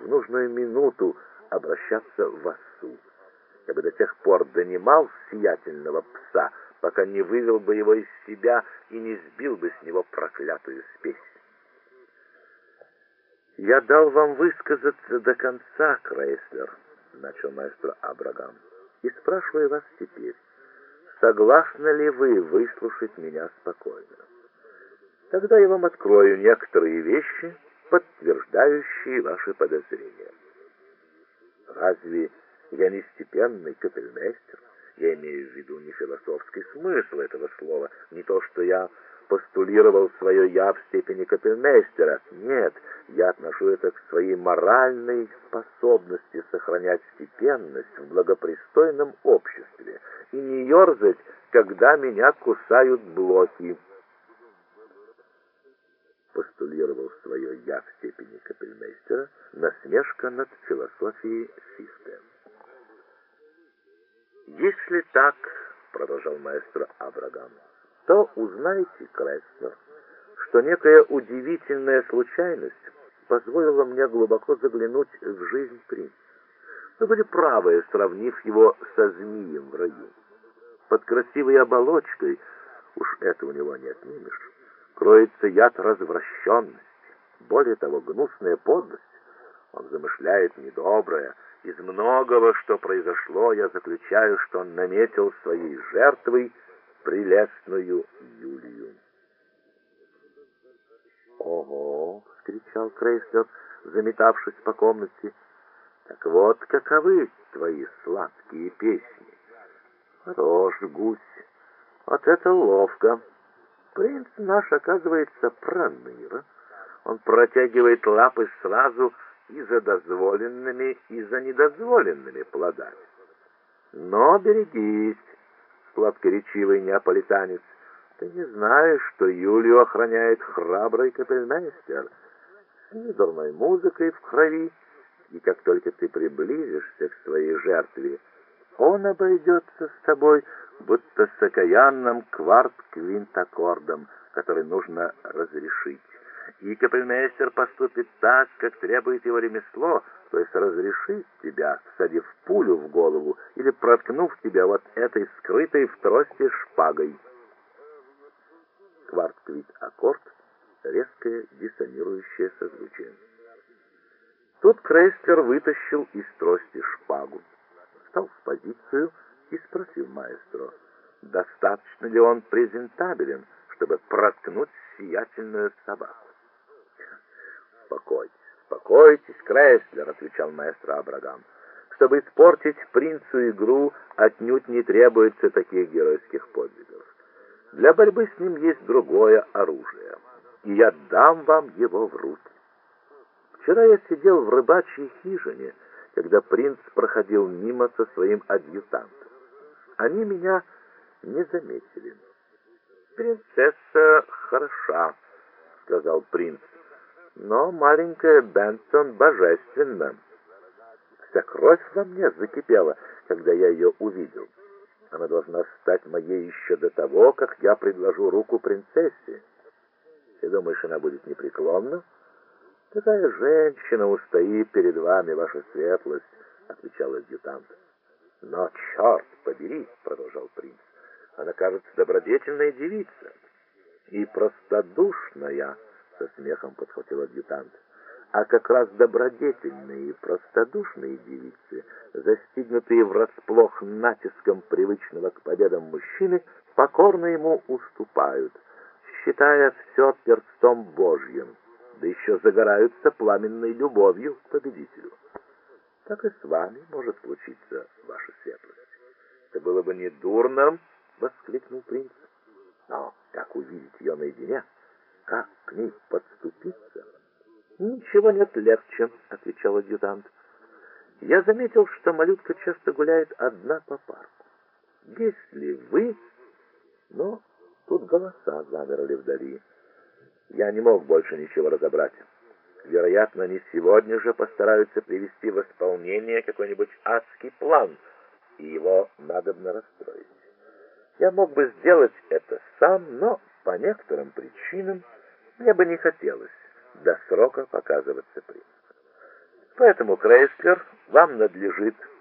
в нужную минуту обращаться в осу. Я бы до тех пор донимал сиятельного пса, пока не вывел бы его из себя и не сбил бы с него проклятую спесь. «Я дал вам высказаться до конца, Крейслер», — начал маэстро Абрагам, — «и спрашиваю вас теперь, согласны ли вы выслушать меня спокойно? Тогда я вам открою некоторые вещи, подтверждающие ваши подозрения. Разве я не степенный капельмейстер? Я имею в виду не философский смысл этого слова, не то, что я постулировал свое «я» в степени капельмейстера. Нет, я отношу это к своей моральной способности сохранять степенность в благопристойном обществе и не ерзать, когда меня кусают блохи. Постулировал свое «я» в степени капельмейстера, насмешка над философией Фихте. «Если так, — продолжал маэстро Абрагам, — то узнайте, Крейслер, что некая удивительная случайность позволила мне глубоко заглянуть в жизнь принца. Вы были правы, сравнив его со змеем в раю. Под красивой оболочкой, уж это у него не отнимешь, кроется яд развращенности, более того, гнусная подлость. Он замышляет недоброе. Из многого, что произошло, я заключаю, что он наметил своей жертвой прелестную Юлию». «Ого!» — вскричал Крейслер, заметавшись по комнате. «Так вот, каковы твои сладкие песни? Хорош, гусь, вот это ловко. Принц наш, оказывается, проныра. Он протягивает лапы сразу и за дозволенными, и за недозволенными плодами. Но берегись, сладкоречивый неаполитанец, ты не знаешь, что Юлию охраняет храбрый капельмейстер с недурной музыкой в крови, и как только ты приблизишься к своей жертве, он обойдется с тобой, будто с окаянным кварт-квинт-аккордом, который нужно разрешить. И капельмейстер поступит так, как требует его ремесло, то есть разрешит тебя, всадив пулю в голову или проткнув тебя вот этой скрытой в трости шпагой. Кварт-квинт-аккорд — резкое диссонирующее созвучие. Тут Крейслер вытащил из трости шпагу, встал в позицию и спросил маэстро, достаточно ли он презентабелен, чтобы проткнуть сиятельную собаку. «Успокойтесь, Крейслер», — отвечал маэстро Абрагам. «Чтобы испортить принцу игру, отнюдь не требуется таких геройских подвигов. Для борьбы с ним есть другое оружие, и я дам вам его в руки. Вчера я сидел в рыбачьей хижине, когда принц проходил мимо со своим адъютантом. Они меня не заметили. «Принцесса хороша», — сказал принц, — «но маленькая Бентон божественна. Вся кровь во мне закипела, когда я ее увидел. Она должна стать моей еще до того, как я предложу руку принцессе. Ты думаешь, она будет непреклонна? Такая женщина устоит перед вами, ваша светлость», — отвечал адъютант. «Но, черт побери», — продолжал принц, — «она, кажется, добродетельная девица и простодушная», — со смехом подхватил адъютант. «А как раз добродетельные и простодушные девицы, застигнутые врасплох натиском привычного к победам мужчины, покорно ему уступают, считая все перстом Божьим, да еще загораются пламенной любовью к победителю. Так и с вами может случиться, ваша светлость». «Это было бы не дурно», — воскликнул принц. «Но как увидеть ее наедине? Как к ней подступиться?» «Ничего нет легче», — отвечал адъютант. «Я заметил, что малютка часто гуляет одна по парку. Если вы...» Но тут голоса замерли вдали. Я не мог больше ничего разобрать. Вероятно, они сегодня же постараются привести в исполнение какой-нибудь адский план, и его надобно расстроить. Я мог бы сделать это сам, но по некоторым причинам мне бы не хотелось до срока показываться принцу. Поэтому, Крейслер, вам надлежит